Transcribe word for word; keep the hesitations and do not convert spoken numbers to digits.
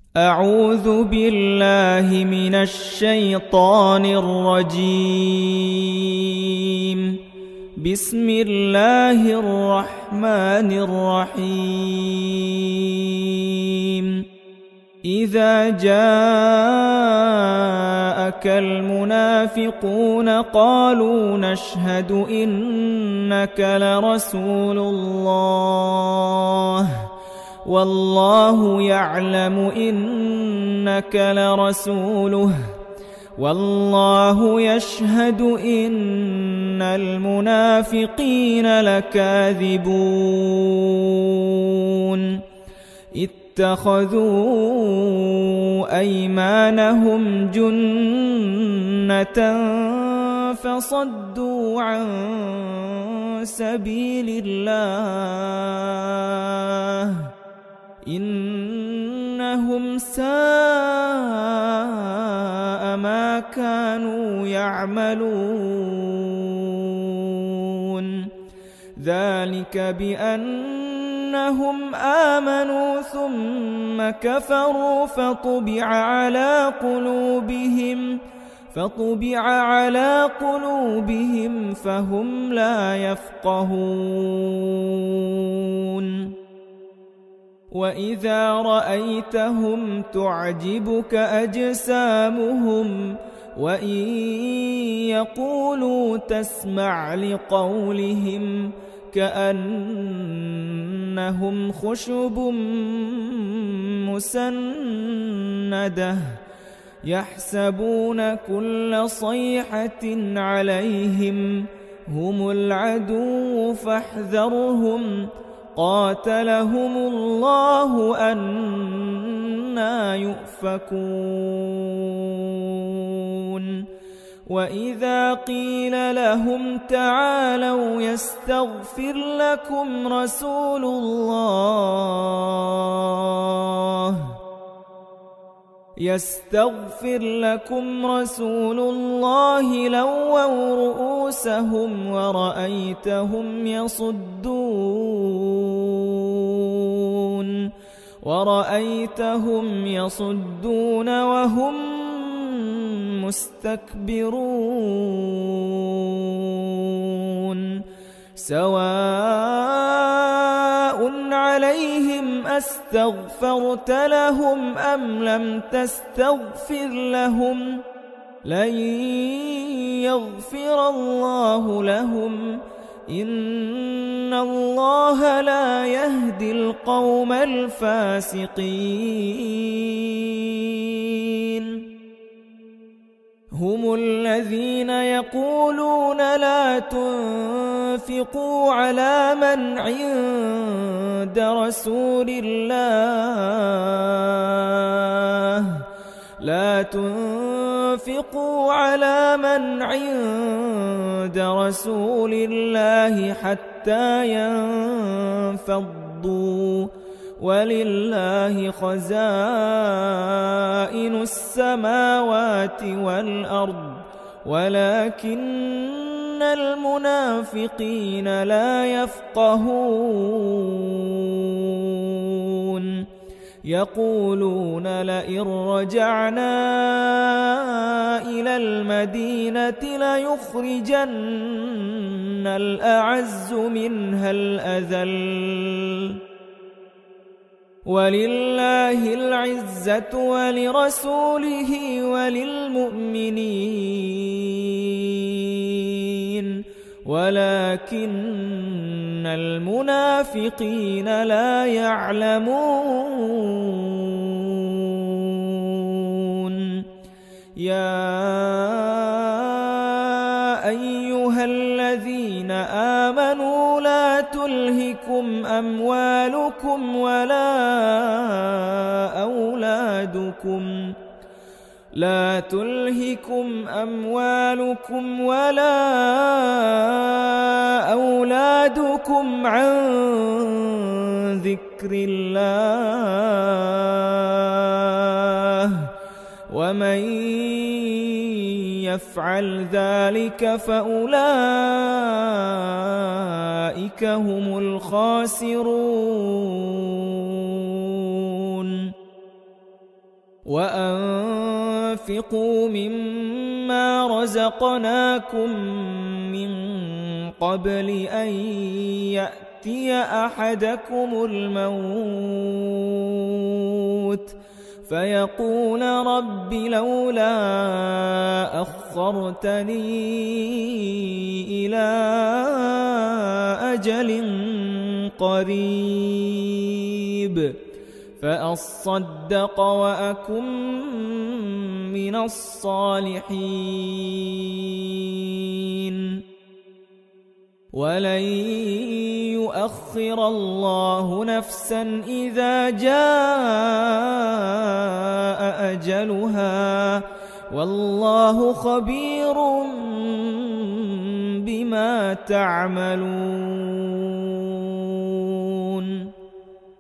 أعوذ بالله من الشيطان الرجيم. بسم الله الرحمن الرحيم. إذا جاءك المنافقون قالوا نشهد إنك لرسول الله والله يعلم إنك لرسوله والله يشهد إن المنافقين لكاذبون. اتخذوا أيمانهم جنة فصدوا عن سبيل الله إنهم ساء ما كانوا يعملون. ذلك بأنهم آمنوا ثم كفروا فطبع على قلوبهم فطبع على قلوبهم فهم لا يفقهون. وإذا رأيتهم تعجبك أجسامهم وإن يقولوا تسمع لقولهم كأنهم خشب مسندة يحسبون كل صيحة عليهم هم العدو فاحذرهم قاتلهم الله أنى يؤفكون. وإذا قيل لهم تعالوا يستغفر لكم رسول الله يستغفر لكم رسول الله لووا رؤوسهم ورأيتهم يصدون ورأيتهم يصدون وهم مستكبرون. سواء عليهم أستغفرت لهم أم لم تستغفر لهم لن يغفر الله لهم إن الله لا يهدي القوم الفاسقين. هم الذين يقولون لا تنفقوا على من عند رسول الله لا تنفقوا على من عند رسول الله حتى ينفضوا ولله خزائن السماوات والأرض ولكن المنافقين لا يفقهون. يقولون لئن رجعنا إلى المدينة ليخرجن الأعز منها الأذل ولله العزة ولرسوله وللمؤمنين ولكن المنافقين لا يعلمون. يا أيها الذين آمنوا لا تلهكم أموالكم ولا أولادكم لا تلهكم أموالكم ولا أولادكم عن ذكر الله ومن يفعل ذلك فأولئك هم الخاسرون. وأنفقوا مما رزقناكم من قبل أن يأتي أحدكم الموت فيقول رب لولا أخرتني إلى أجل قريب فأصدق وأكن من الصالحين ولن يؤخر الله نفسا إذا جاء أجلها والله خبير بما تعملون